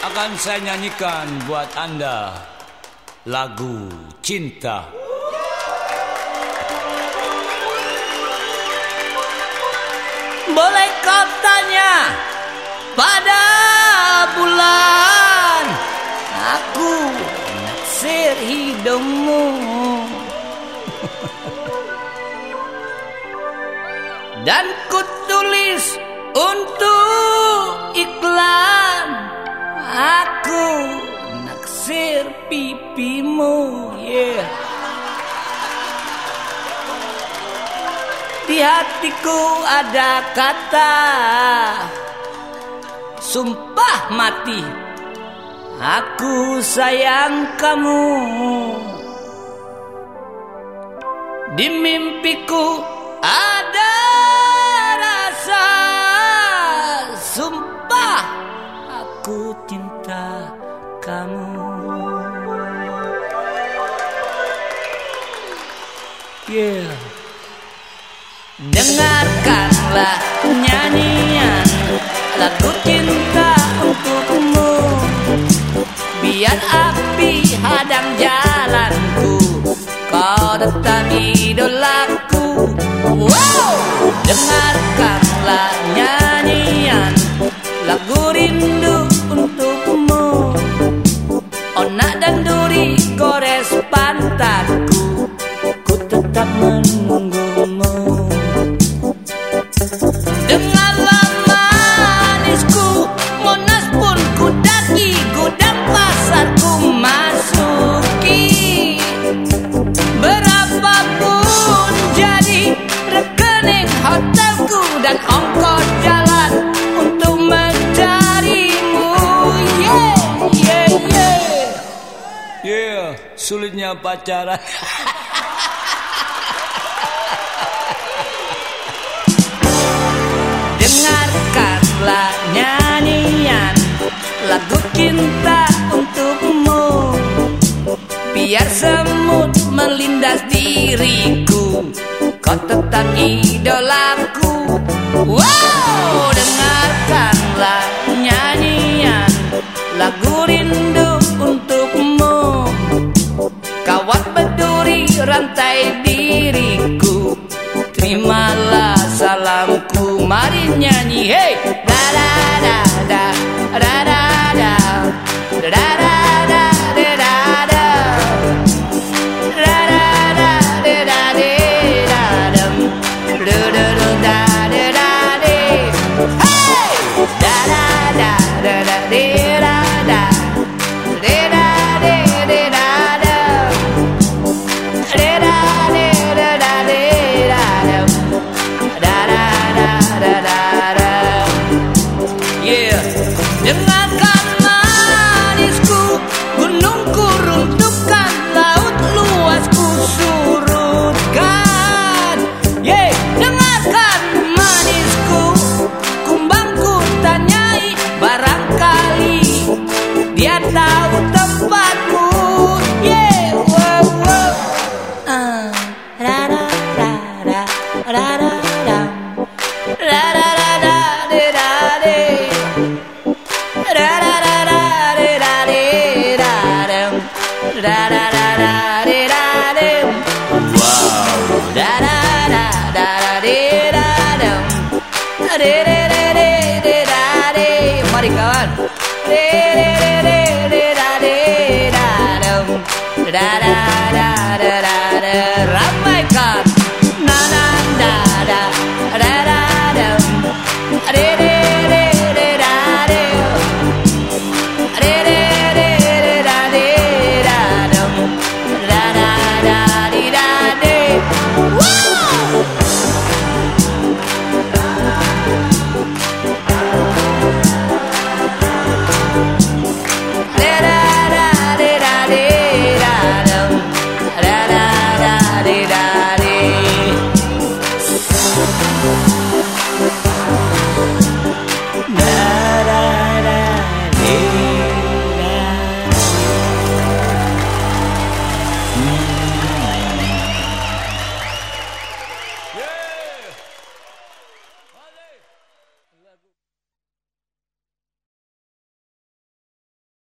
akan saya nyanyikan buat Anda lagu cinta. Boleh kau tanya pada bulan, aku naksir hidungmu. Dan ku tulis untuk iklan, aku naksir pipimu, yeah. Di hatiku ada kata sumpah mati, aku sayang kamu. Di mimpiku ada rasa sumpah aku cinta kamu, yeah. Dengarkanlah nyanyian lagu cinta untukmu, biar api hadang jalanku, kau tetap idolaku. Wow! Dengarkanlah nyanyian lagu rindu untukmu, onak dan duri gores pantatku, ku tetap menunggumu. Dengarlah manisku, Monas pun ku daki, gudang pasar ku masuki, berapapun jadi rekening hotelku dan ongkos jalan untuk mencarimu, yeah, yeah, yeah. Yeah, sulitnya pacaran. Dengarkanlah nyanyian lagu cinta untukmu, biar semut melindas diriku, kau tetap idolaku. Wow! Dengarkanlah nyanyian lagu rindu untukmu, kawat berduri rantai diriku, terimalah salamku, mari nyanyi, hey!